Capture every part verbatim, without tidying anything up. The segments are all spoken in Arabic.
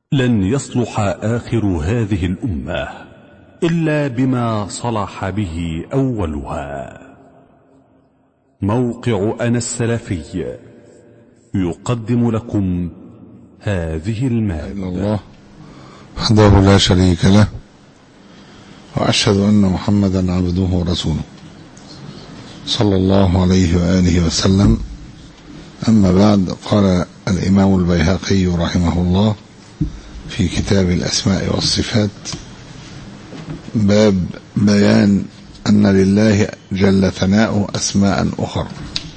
لن يصلح آخر هذه الأمة إلا بما صلح به أولها. موقع أنا السلفي يقدم لكم هذه المادة. الله وحده لا شريك له، وأشهد أن محمدا عبده ورسوله صلى الله عليه وآله وسلم. أما بعد، قال الإمام البيهقي رحمه الله في كتاب الأسماء والصفات: باب بيان أن لله جل ثناؤه أسماء أخرى،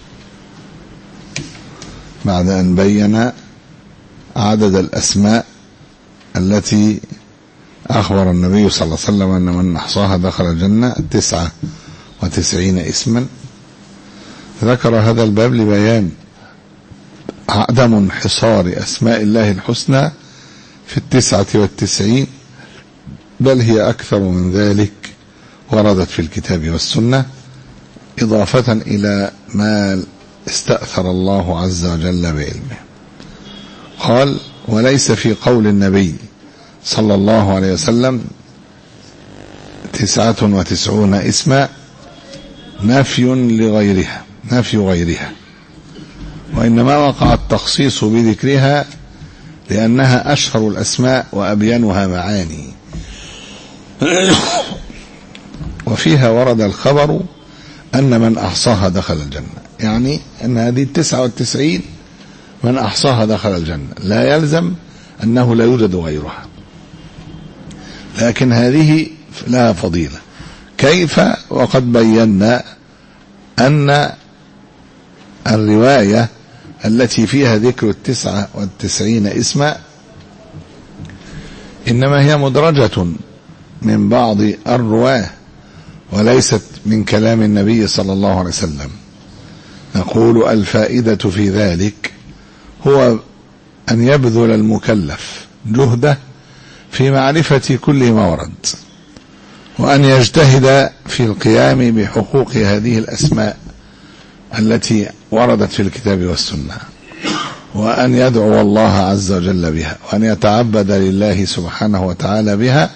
بعد أن بين عدد الأسماء التي أخبر النبي صلى الله عليه وسلم أن من أحصاها دخل الجنة تسعة وتسعين اسما. ذكر هذا الباب لبيان عدم انحصار أسماء الله الحسنى في التسعة والتسعين، بل هي أكثر من ذلك وردت في الكتاب والسنة، إضافة إلى ما استأثر الله عز وجل بعلمه. قال: وليس في قول النبي صلى الله عليه وسلم تسعة وتسعون اسما نفي لغيرها نفي غيرها، وإنما وقع التخصيص بذكرها لأنها أشهر الأسماء وأبينها معاني، وفيها ورد الخبر أن من أحصاها دخل الجنة، يعني أن هذه التسعة والتسعين من أحصاها دخل الجنة، لا يلزم أنه لا يوجد غيرها، لكن هذه لها فضيلة. كيف؟ وقد بينا أن الرواية التي فيها ذكر التسعة والتسعين اسما إنما هي مدرجة من بعض الرواه وليست من كلام النبي صلى الله عليه وسلم. نقول: الفائدة في ذلك هو أن يبذل المكلف جهده في معرفة كل ما ورد، وأن يجتهد في القيام بحقوق هذه الأسماء التي وردت في الكتاب والسنة، وأن يدعو الله عز وجل بها، وأن يتعبد لله سبحانه وتعالى بها،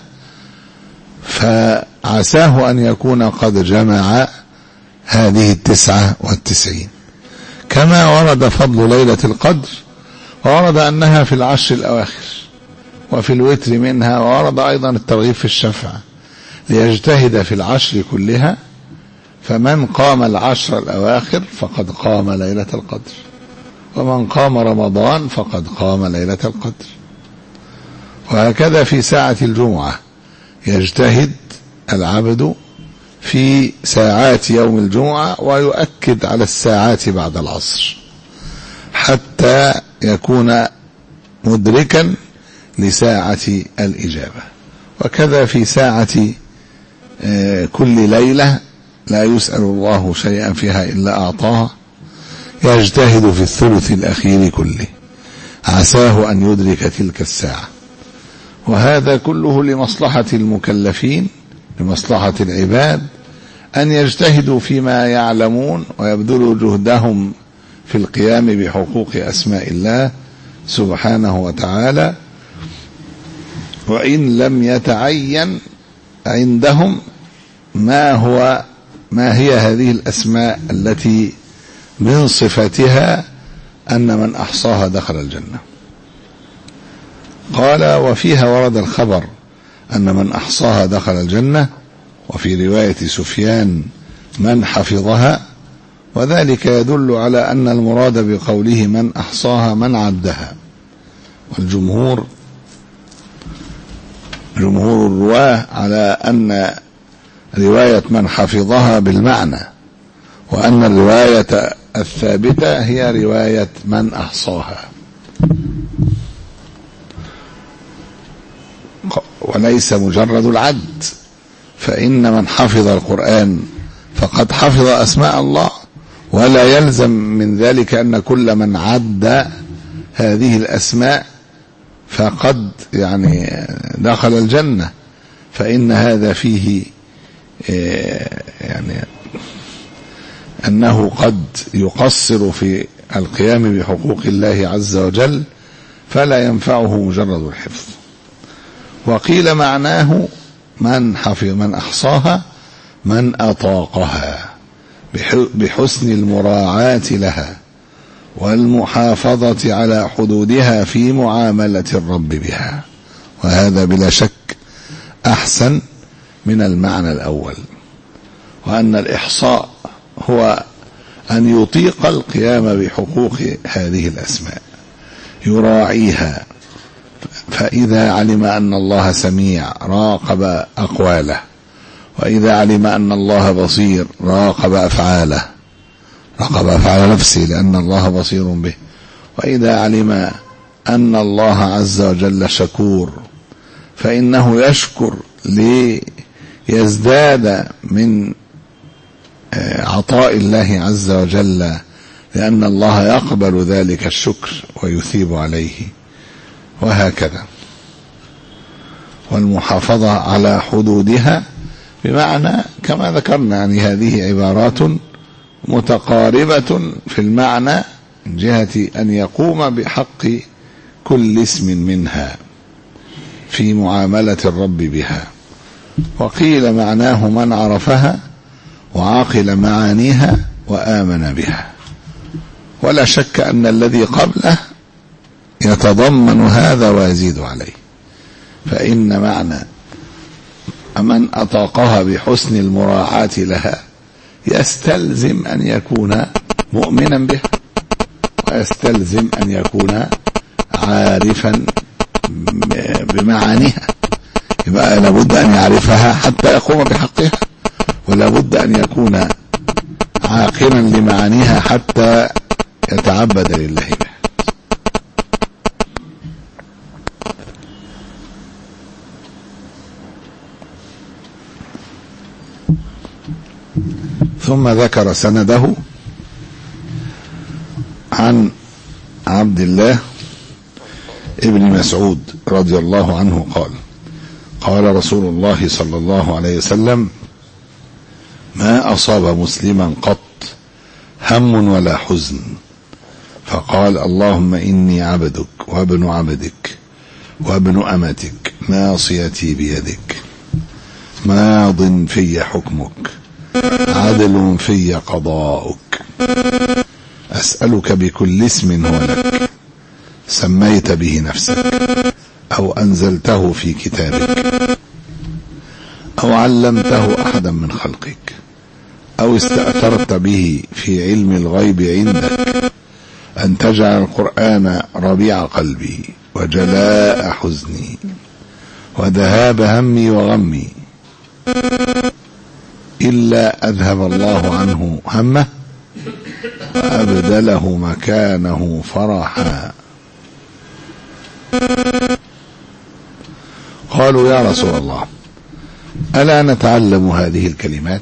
فعساه أن يكون قد جمع هذه التسعة والتسعين. كما ورد فضل ليلة القدر، وورد أنها في العشر الأواخر وفي الوتر منها، وورد أيضا الترغيب في الشفع ليجتهد في العشر كلها، فمن قام العشر الأواخر فقد قام ليلة القدر، ومن قام رمضان فقد قام ليلة القدر. وهكذا في ساعة الجمعة يجتهد العبد في ساعات يوم الجمعة ويؤكد على الساعات بعد العصر حتى يكون مدركا لساعة الإجابة. وكذا في ساعة كل ليلة لا يسأل الله شيئا فيها إلا أعطاه، يجتهد في الثلث الأخير كله عساه أن يدرك تلك الساعة. وهذا كله لمصلحة المكلفين، لمصلحة العباد، أن يجتهدوا فيما يعلمون ويبذلوا جهدهم في القيام بحقوق أسماء الله سبحانه وتعالى، وإن لم يتعين عندهم ما هو ما هي هذه الأسماء التي من صفتها أن من أحصاها دخل الجنة. قال: وفيها ورد الخبر أن من أحصاها دخل الجنة، وفي رواية سفيان من حفظها، وذلك يدل على أن المراد بقوله من أحصاها من عدها. والجمهور جمهور الرواه على أن رواية من حفظها بالمعنى، وأن الرواية الثابتة هي رواية من أحصاها، وليس مجرد العد، فإن من حفظ القرآن فقد حفظ أسماء الله، ولا يلزم من ذلك أن كل من عد هذه الأسماء فقد يعني دخل الجنة، فإن هذا فيه يعني أنه قد يقصر في القيام بحقوق الله عز وجل، فلا ينفعه مجرد الحفظ. وقيل معناه من حفظ من أحصاها من أطاقها بحسن المراعاة لها والمحافظة على حدودها في معاملة الرب بها، وهذا بلا شك أحسن من المعنى الأول، وأن الإحصاء هو أن يطيق القيام بحقوق هذه الأسماء، يراعيها، فإذا علم أن الله سميع راقب أقواله، وإذا علم أن الله بصير راقب أفعاله، راقب أفعال نفسه لأن الله بصير به، وإذا علم أن الله عز وجل شكور فإنه يشكر ليزداد من عطاء الله عز وجل، لأن الله يقبل ذلك الشكر ويثيب عليه، وهكذا. والمحافظة على حدودها بمعنى كما ذكرنا، يعني هذه عبارات متقاربة في المعنى من جهة أن يقوم بحق كل اسم منها في معاملة الرب بها. وقيل معناه من عرفها وعاقل معانيها وآمن بها. ولا شك أن الذي قبله يتضمن هذا ويزيد عليه، فإن معنى من أطاقها بحسن المراعاة لها يستلزم أن يكون مؤمنا بها، ويستلزم أن يكون عارفا بمعانيها، يبقى لابد أن يعرفها حتى يقوم بحقها، ولا بد أن يكون عاقلا لمعانيها حتى يتعبد لله بها. ثم ذكر سنده عن عبد الله ابن مسعود رضي الله عنه قال: قال رسول الله صلى الله عليه وسلم: ما أصاب مسلما قط هم ولا حزن فقال اللهم إني عبدك وابن عبدك وابن أمتك ناصيتي بيدك ماض في حكمك عدل في قضاؤك أسألك بكل اسم هو لك سميت به نفسك أو أنزلته في كتابك أو علمته أحدا من خلقك أو استأثرت به في علم الغيب عندك أن تجعل القرآن ربيع قلبي وجلاء حزني وذهاب همي وغمي إلا أذهب الله عنه همه وأبدله مكانه فرحا. قالوا يا رسول الله ألا نتعلم هذه الكلمات؟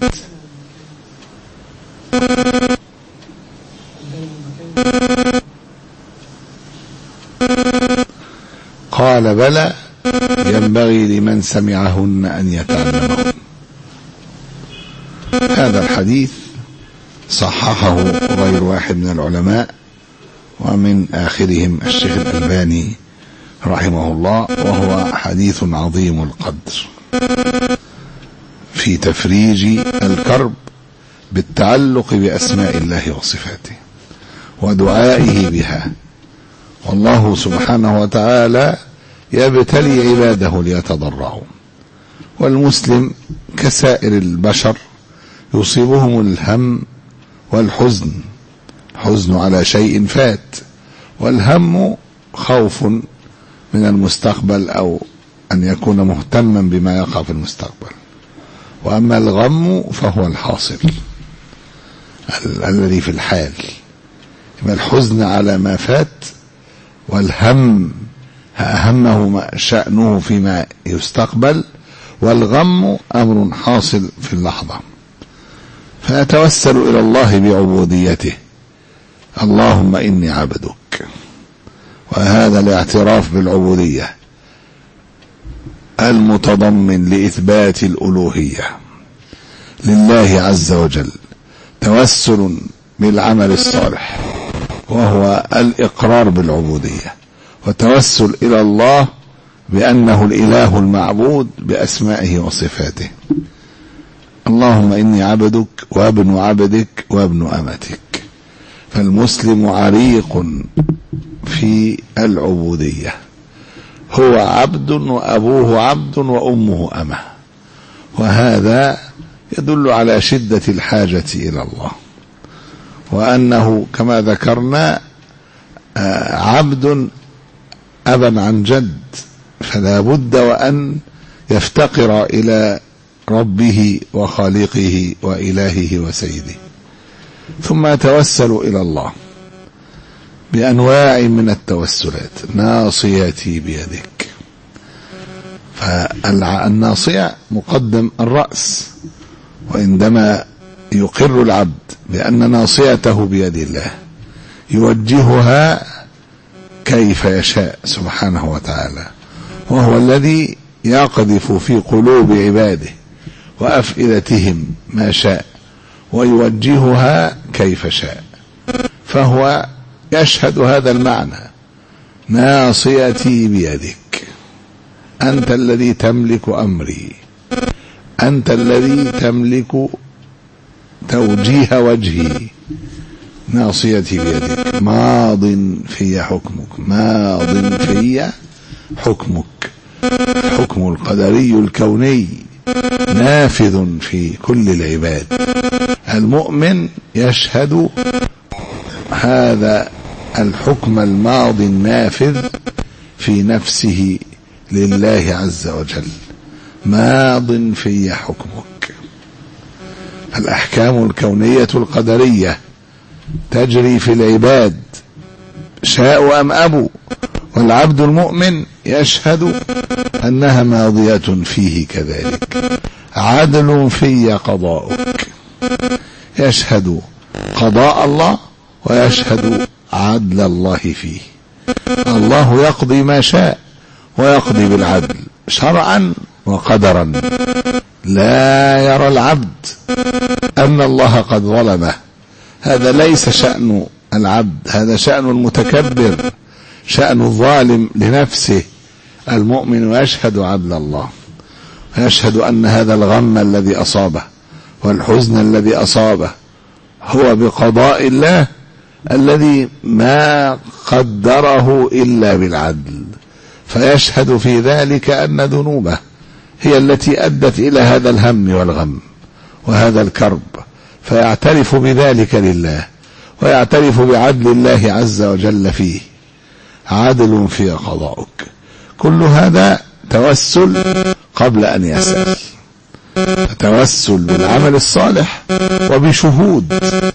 قال بلى ينبغي لمن سمعهن أن يتعلمهن. هذا الحديث صححه غير واحد من العلماء، ومن آخرهم الشيخ الألباني رحمه الله، وهو حديث عظيم القدر في تفريج الكرب بالتعلق بأسماء الله وصفاته ودعائه بها. والله سبحانه وتعالى يبتلي عباده ليتضرعوا، والمسلم كسائر البشر يصيبهم الهم والحزن، حزن على شيء فات، والهم خوف من المستقبل أو أن يكون مهتما بما يقع في المستقبل، وأما الغم فهو الحاصل الذي في الحال، يبقى الحزن على ما فات، والهم أهمه شأنه فيما يستقبل، والغم أمر حاصل في اللحظة. فأتوسل إلى الله بعبوديته، اللهم إني عبدك، وهذا الاعتراف بالعبودية المتضمن لإثبات الألوهية لله عز وجل توسل بالعمل الصالح، وهو الإقرار بالعبودية وتوسل إلى الله بأنه الإله المعبود بأسمائه وصفاته. اللهم إني عبدك وابن عبدك وابن أمتك. فالمسلم عريق في العبودية، هو عبد وأبوه عبد وأمه أمه، وهذا يدل على شدة الحاجة إلى الله، وأنه كما ذكرنا عبد أبا عن جد، فلا بد وأن يفتقر إلى ربه وخالقه وإلهه وسيده. ثم يتوسل إلى الله بأنواع من التوسلات. ناصيتي بيدك، فالناصية مقدم الرأس، وعندما يقر العبد بأن ناصيته بيد الله يوجهها كيف يشاء سبحانه وتعالى، وهو الذي يقذف في قلوب عباده وأفئدتهم ما شاء ويوجهها كيف شاء، فهو يشهد هذا المعنى: ناصيتي بيدك، أنت الذي تملك أمري، أنت الذي تملك توجيه وجهي، ناصيتي بيدك، ماض في حكمك، ماض في حكمك، حكم القدري الكوني نافذ في كل العباد. المؤمن يشهد هذا الحكم الماضي النافذ في نفسه لله عز وجل: ماض في حكمك. الأحكام الكونية القدرية تجري في العباد شاءوا أم أبوا، والعبد المؤمن يشهد أنها ماضية فيه كذلك. عدل في قضاؤك، يشهد قضاء الله ويشهد عدل الله فيه. الله يقضي ما شاء ويقضي بالعدل شرعا وقدرا. لا يرى العبد أن الله قد ظلمه، هذا ليس شأن العبد، هذا شأن المتكبر، شأن الظالم لنفسه. المؤمن يشهد عدل الله، ويشهد أن هذا الغم الذي أصابه والحزن الذي أصابه هو بقضاء الله الذي ما قدره إلا بالعدل، فيشهد في ذلك أن ذنوبه هي التي أدت إلى هذا الهم والغم وهذا الكرب، فيعترف بذلك لله ويعترف بعدل الله عز وجل فيه. عدل في قضاؤك. كل هذا توسل قبل أن يسأل، توسل بالعمل الصالح وبشهود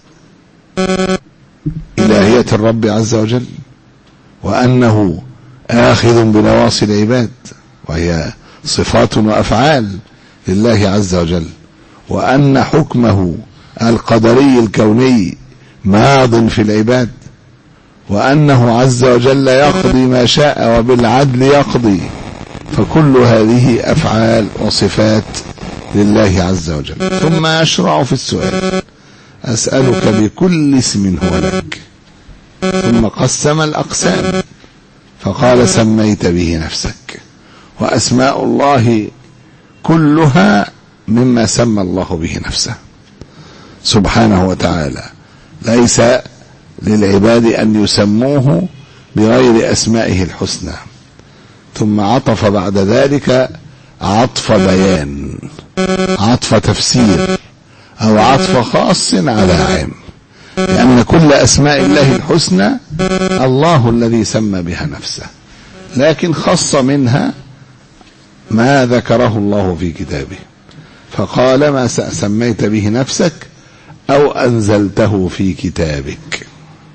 إلهية الرب عز وجل، وأنه آخذ بنواصي العباد، وهي صفات وأفعال لله عز وجل، وأن حكمه القدري الكوني ماض في العباد، وأنه عز وجل يقضي ما شاء وبالعدل يقضي. فكل هذه أفعال وصفات لله عز وجل. ثم أشرع في السؤال: أسألك بكل اسم هو لك. ثم قسم الأقسام فقال: سميت به نفسك. وأسماء الله كلها مما سمى الله به نفسه سبحانه وتعالى، ليس للعباد أن يسموه بغير أسمائه الحسنى. ثم عطف بعد ذلك عطف بيان، عطف تفسير، أو عطف خاص على عام، لأن كل أسماء الله الحسنى الله الذي سمى بها نفسه، لكن خص منها ما ذكره الله في كتابه، فقال: ما سميت به نفسك أو أنزلته في كتابك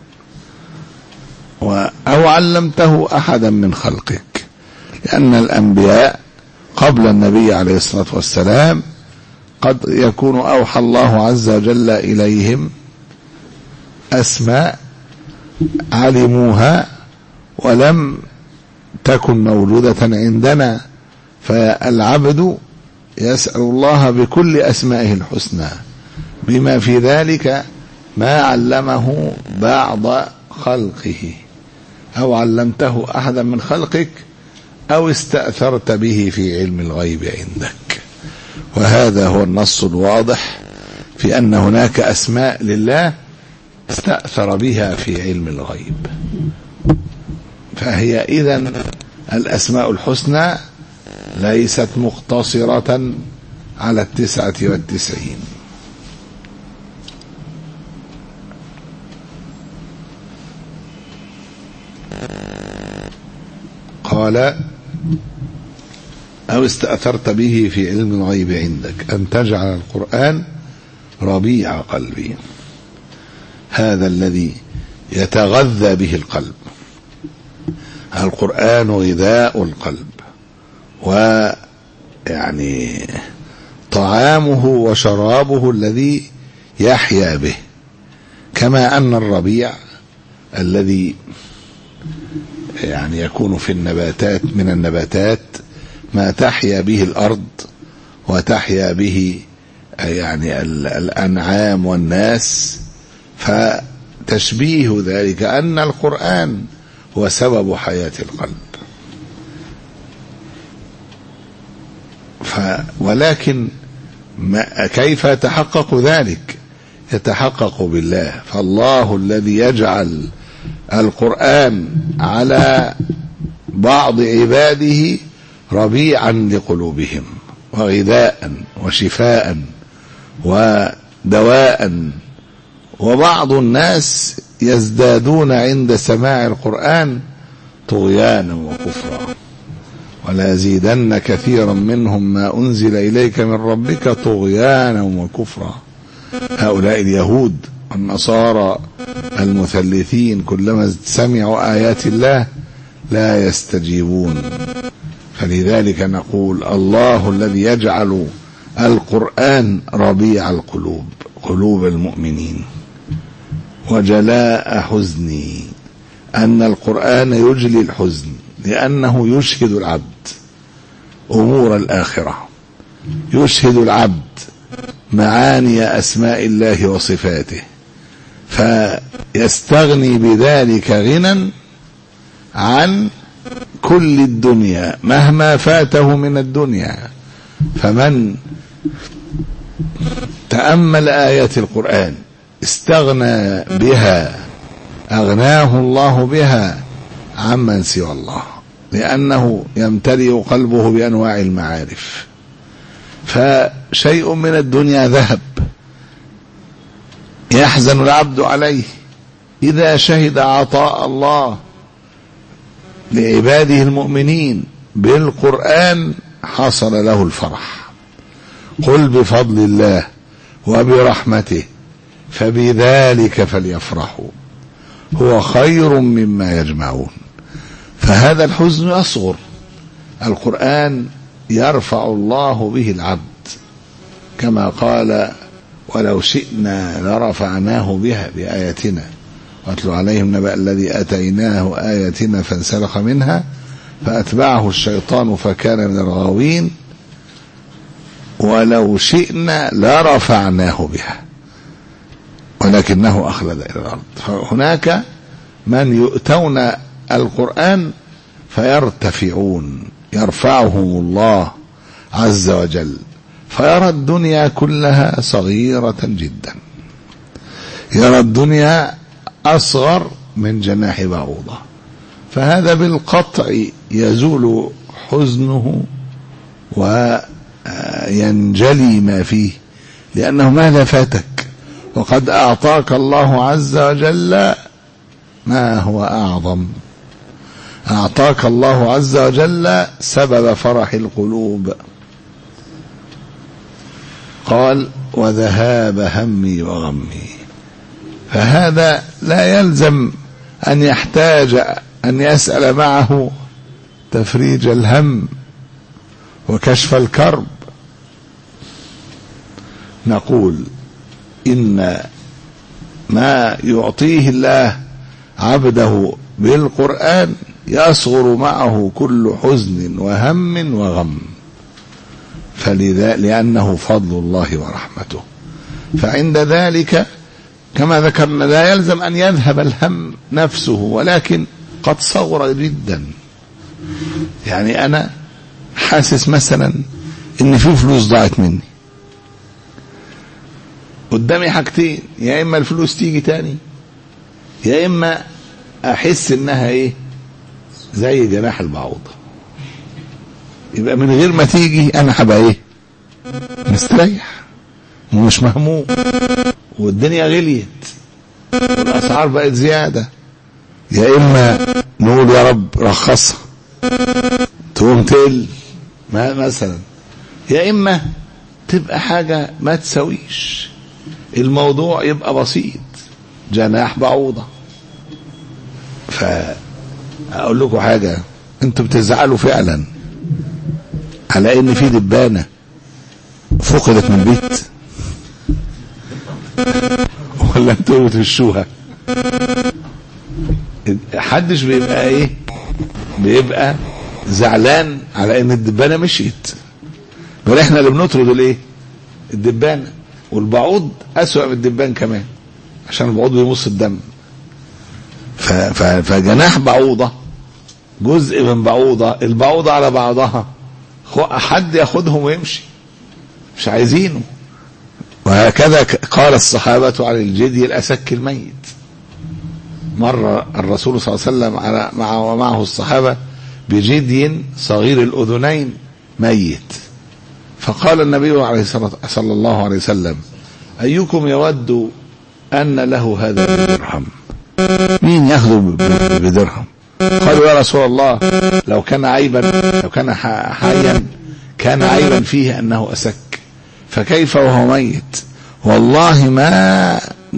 أو علمته أحدا من خلقك. لأن الأنبياء قبل النبي عليه الصلاة والسلام قد يكون أوحى الله عز وجل إليهم أسماء علموها ولم تكن موجودة عندنا، فالعبد يسأل الله بكل أسمائه الحسنى، بما في ذلك ما علمه بعض خلقه، أو علمته أحدا من خلقك أو استأثرت به في علم الغيب عندك. وهذا هو النص الواضح في أن هناك أسماء لله استأثر بها في علم الغيب. فهي إذن الأسماء الحسنى ليست مقتصرة على التسعة والتسعين. قال أو استأثرت به في علم الغيب عندك أن تجعل القرآن ربيع قلبي، هذا الذي يتغذى به القلب. القرآن غذاء القلب، ويعني طعامه وشرابه الذي يحيا به، كما أن الربيع الذي يعني يكون في النباتات من النباتات ما تحيا به الأرض وتحيا به يعني الأنعام والناس، فتشبيه ذلك أن القرآن هو سبب حياة القلب. ف ولكن ما كيف يتحقق ذلك؟ يتحقق بالله. فالله الذي يجعل القرآن على بعض عباده ربيعا لقلوبهم وغذاء وشفاء ودواء، وبعض الناس يزدادون عند سماع القرآن طغيانا وكفرا، ولا يزيدن كثيرا منهم ما أنزل إليك من ربك طغيانا وكفرا. هؤلاء اليهود والنصارى المثلثين كلما سمعوا آيات الله لا يستجيبون. فلذلك نقول الله الذي يجعل القرآن ربيع القلوب، قلوب المؤمنين، وجلاء حزني، أن القرآن يجلي الحزن لأنه يشهد العبد أمور الآخرة، يشهد العبد معاني أسماء الله وصفاته، فيستغني بذلك غنى عن كل الدنيا مهما فاته من الدنيا. فمن تأمل آيات القرآن استغنى بها، أغناه الله بها عمن سوى الله، لأنه يمتلئ قلبه بأنواع المعارف. فشيء من الدنيا ذهب يحزن العبد عليه، إذا شهد عطاء الله لعباده المؤمنين بالقرآن حصل له الفرح. قل بفضل الله وبرحمته فبذلك فليفرحوا هو خير مما يجمعون. فهذا الحزن يصغر، القرآن يرفع الله به العبد، كما قال ولو شئنا لرفعناه بها بآياتنا واتل عليهم نبأ الذي آتيناه آياتنا فانسلخ منها فأتبعه الشيطان فكان من الغاوين ولو شئنا لرفعناه بها ولكنه أخلد إلى الأرض. فهناك من يؤتون القرآن فيرتفعون، يرفعهم الله عز وجل، فيرى الدنيا كلها صغيرة جدا، يرى الدنيا أصغر من جناح بعوضة. فهذا بالقطع يزول حزنه وينجلي ما فيه، لأنه ماذا فاتك وقد أعطاك الله عز وجل ما هو أعظم. أعطاك الله عز وجل سبب فرح القلوب. قال وذهاب همي وغمي. فهذا لا يلزم أن يحتاج أن يسأل معه تفريج الهم وكشف الكرب. نقول إن ما يعطيه الله عبده بالقرآن يصغر معه كل حزن وهم وغم، فلذا لأنه فضل الله ورحمته. فعند ذلك كما ذكرنا لا يلزم أن يذهب الهم نفسه، ولكن قد صغر جدا. يعني انا حاسس مثلا ان في فلوس ضاعت مني، قدامي حاجتين، يا اما الفلوس تيجي تاني، يا اما احس انها ايه زي جناح البعوضة، يبقى من غير ما تيجي انا هبقى ايه مستريح ومش مهموم، والدنيا غليت والاسعار بقت زيادة، يا اما نقول يا رب رخصها تقوم تقل مثلا، يا اما تبقى حاجة ما تسويش، الموضوع يبقى بسيط جناح بعوضة. فأقول لكم حاجة، انتوا بتزعلوا فعلا على ان في دبانة فقدت من البيت ولا انتوا بتفشوها؟ حدش بيبقى ايه بيبقى زعلان على ان الدبانة مشيت، بل احنا اللي بنطرد الايه الدبانة، والبعوض اسوأ من الدبان كمان عشان البعوض بيمص الدم. فجناح بعوضة جزء من بعوضة، البعوضة على بعضها حد ياخدهم ويمشي، مش عايزينه. وهكذا قال الصحابة على الجدي الأسك الميت. مر الرسول صلى الله عليه وسلم على معه ومعه الصحابة بجدي صغير الأذنين ميت، فقال النبي عليه الصلاة صلى الله عليه وسلم: أيكم يود أن له هذا بدرهم؟ مين ياخذه بدرهم؟ قالوا يا رسول الله لو كان عيبا لو كان حيا كان عيبا فيه أنه أسك، فكيف وهو ميت؟ والله ما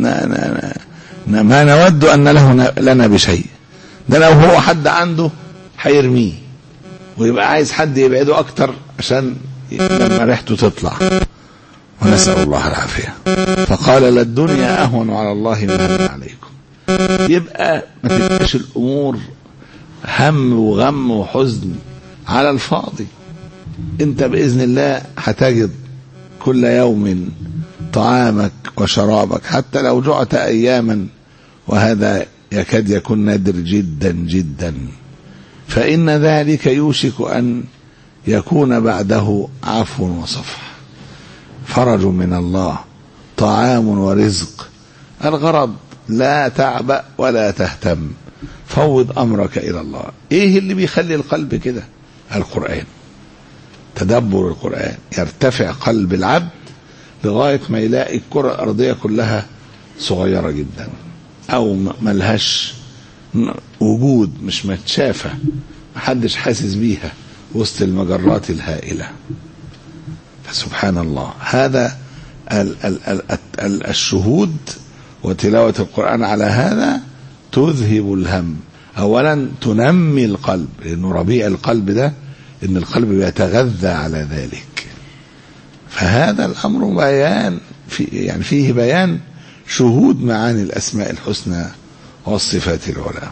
ما نود أن له لنا بشيء، ده لو هو حد عنده حيرميه ويبقى عايز حد يبعده أكتر عشان لما ريحته تطلع، ونسأل الله العافية. فقال: للدنيا أهون على الله من هذا عليكم. يبقى ما تبقاش الأمور هم وغم وحزن على الفاضي، انت بإذن الله هتجد كل يوم طعامك وشرابك حتى لو جعت أياما، وهذا يكاد يكون نادر جدا جدا، فإن ذلك يوشك أن يكون بعده عفو وصفح، فرج من الله، طعام ورزق. الغرض لا تعبأ ولا تهتم، فوض أمرك إلى الله. إيه اللي بيخلي القلب كده؟ القرآن، تدبر القرآن، يرتفع قلب العبد لغاية ما يلاقي الكرة الأرضية كلها صغيرة جدا أو ملهاش وجود، مش متشافة، محدش حاسس بيها وسط المجرات الهائلة. فسبحان الله، هذا ال ال ال ال الشهود وتلاوة القرآن على هذا تذهب الهم. أولا تنمي القلب، لأنه ربيع القلب ده إن القلب بيتغذى على ذلك. فهذا الأمر بيان في يعني فيه بيان شهود معاني الأسماء الحسنى والصفات العلى.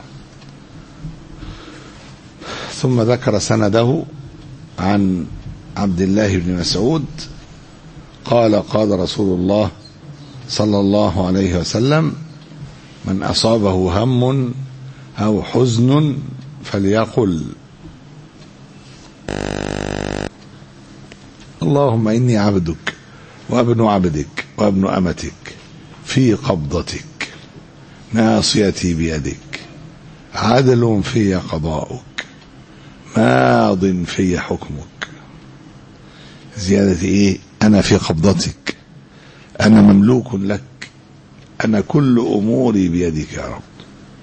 ثم ذكر سنده عن عبد الله بن مسعود قال: قال رسول الله صلى الله عليه وسلم: من أصابه هم أو حزن فليقل: اللهم إني عبدك وابن عبدك وابن أمتك في قبضتك، ناصيتي بيدك، عدل في قضاؤك، ماض في حكمك. زيادة إيه؟ أنا في قبضتك، أنا مملوك لك، أنا كل أموري بيدك يا رب،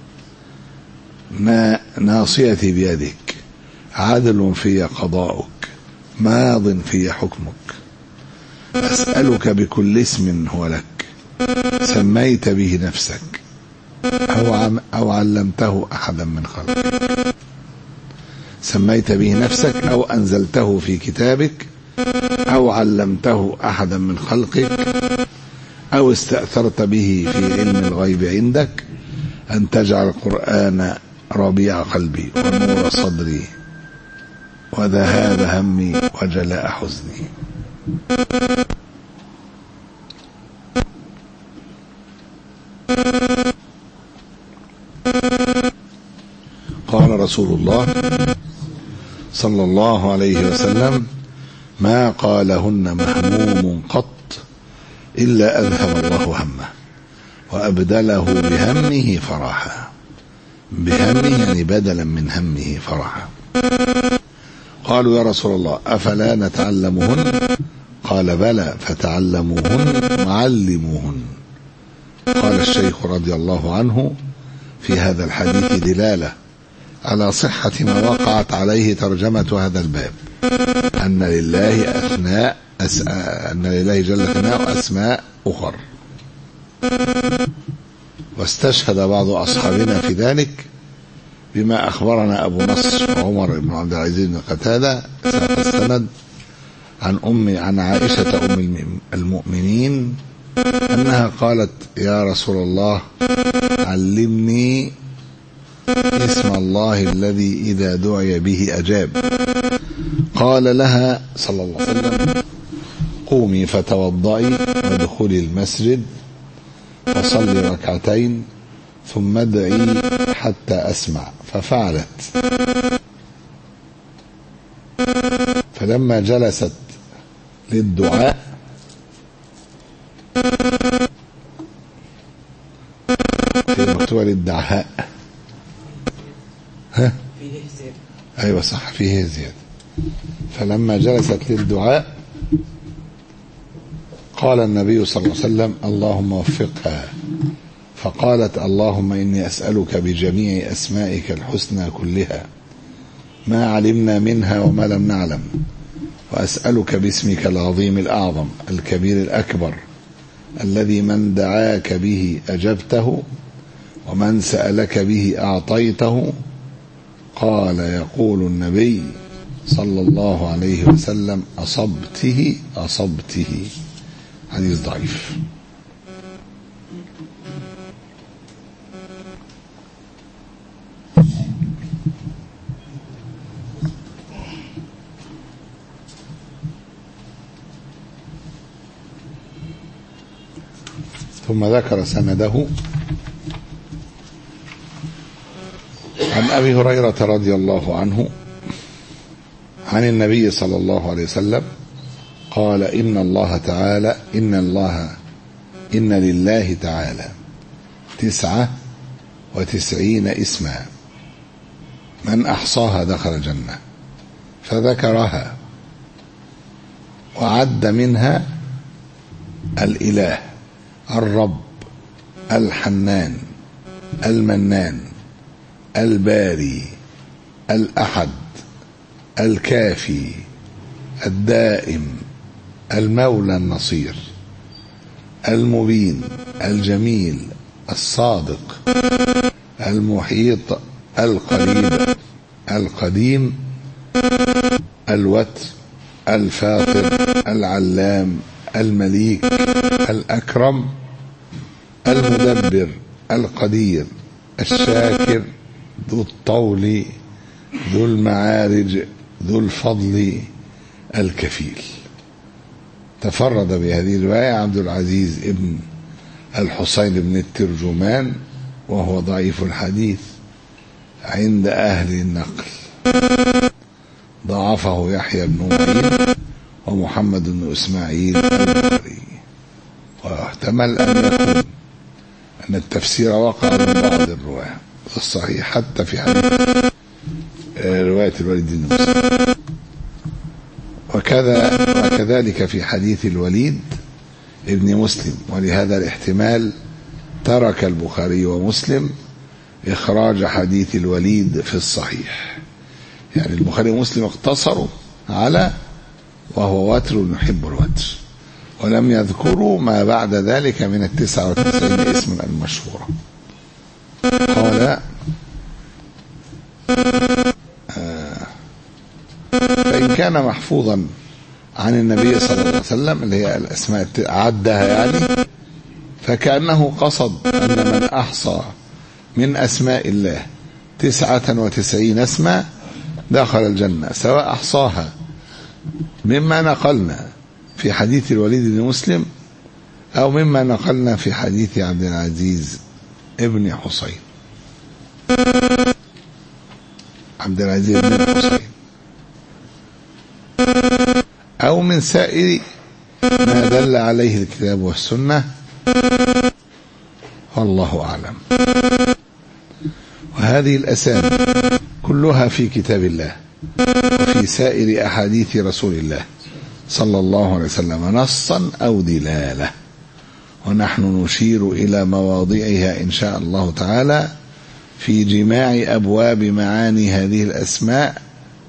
ما ناصيتي بيدك، عدل في قضاؤك، ماض في حكمك. أسألك بكل اسم هو لك سميت به نفسك أو, عم أو علمته أحدا من خلقك، سميت به نفسك أو أنزلته في كتابك أو علمته أحدا من خلقك أو استأثرت به في علم الغيب عندك أن تجعل القرآن ربيع قلبي ونور صدري وذهاب همي وجلاء حزني. رسول الله صلى الله عليه وسلم: ما قالهن مهموم قط إلا أذهب الله همه وأبدله بهمه فرحا. بهمه يعني بدلا من همه فرحا. قالوا: يا رسول الله أفلا نتعلمهن؟ قال: بلى، فتعلموهن وعلموهن. قال الشيخ رضي الله عنه: في هذا الحديث دلالة على صحة ما وقعت عليه ترجمة هذا الباب، أن لله أثناء أس... أن لله جل ثناؤه أسماء أخر. واستشهد بعض أصحابنا في ذلك بما أخبرنا أبو نصر وعمر بن عبد العزيز بن قتادة ساق السند عن أم عن عائشة أم المؤمنين أنها قالت: يا رسول الله علمني اسم الله الذي إذا دعي به أجاب. قال لها صلى الله عليه وسلم: قومي فتوضئي وادخلي المسجد فصلي ركعتين ثم ادعي حتى أسمع. ففعلت. فلما جلست للدعاء في مكتوبة للدعاء ها أيوة صح فيه زيادة. فلما جلست للدعاء قال النبي صلى الله عليه وسلم: اللهم وفقها. فقالت: اللهم إني أسألك بجميع أسمائك الحسنى كلها ما علمنا منها وما لم نعلم، وأسألك باسمك العظيم الأعظم الكبير الأكبر الذي من دعاك به أجبته ومن سألك به أعطيته. قال يقول النبي صلى الله عليه وسلم: أصبته أصبته. حديث ضعيف. ثم ذكر سنده عن أبي هريرة رضي الله عنه عن النبي صلى الله عليه وسلم قال: إن الله تعالى إن الله إن لله تعالى تسعة وتسعين اسما من أحصاها دخل الجنة. فذكرها وعد منها الإله، الرب، الحنان، المنان، الباري، الأحد، الكافي، الدائم، المولى النصير، المبين، الجميل، الصادق، المحيط، القريب، القديم، الوتر، الفاطر، العلام، المليك، الأكرم، المدبر، القدير، الشاكر، ذو الطول، ذو المعارج، ذو الفضل، الكفيل. تفرد بهذه الرواية عبد العزيز ابن الحسين بن الترجمان، وهو ضعيف الحديث عند أهل النقل. ضعفه يحيى بن معين ومحمد بن إسماعيل البخاري. واحتمل أن يكون أن التفسير وقع من بعض الرواة الصحيح حتى في حديث رواية الوليد بن مسلم، وكذا وكذلك في حديث الوليد ابن مسلم. ولهذا الاحتمال ترك البخاري ومسلم إخراج حديث الوليد في الصحيح. يعني البخاري ومسلم اقتصروا على وهو وتر يحب الوتر، ولم يذكروا ما بعد ذلك من التسعة وتسعين اسم المشهورة. قال: آه فإن كان محفوظا عن النبي صلى الله عليه وسلم اللي هي الأسماء عدها يعني، فكأنه قصد أن من أحصى من أسماء الله تسعة وتسعين اسما دخل الجنة، سواء أحصاها مما نقلنا في حديث الوليد بن مسلم أو مما نقلنا في حديث عبد العزيز ابن حسين. عبد العزيز بن الحسين، أو من سائر ما دل عليه الكتاب والسنة، والله أعلم. وهذه الأسامي كلها في كتاب الله وفي سائر أحاديث رسول الله صلى الله عليه وسلم نصا أو دلالة، ونحن نشير إلى مواضعها إن شاء الله تعالى في جماع أبواب معاني هذه الأسماء،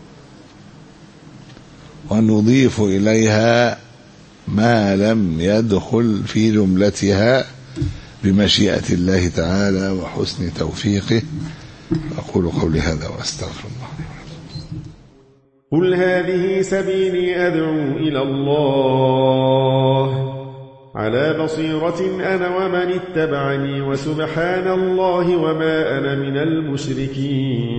ونضيف إليها ما لم يدخل في جملتها بمشيئة الله تعالى وحسن توفيقه. أقول قولي هذا وأستغفر الله. قل هذه سبيلي أدعو إلى الله على بصيرة أنا ومن اتبعني، وسبحان الله وما أنا من المشركين.